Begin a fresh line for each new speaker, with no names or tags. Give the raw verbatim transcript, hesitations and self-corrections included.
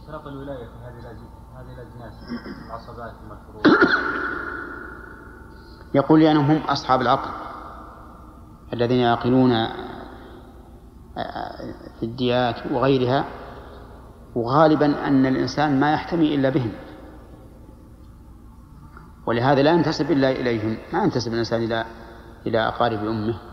اشتراط الولاية في هذه هذه الأجناس العصبات المشروعة.
يقول لأنهم هم أصحاب العقل الذين يعقلون في الديات وغيرها، وغالبا أن الإنسان ما يحتمي إلا بهم، ولهذا لا ينتسب إلا إليهم، ما ينتسب الإنسان إلى إلى أقارب أمه.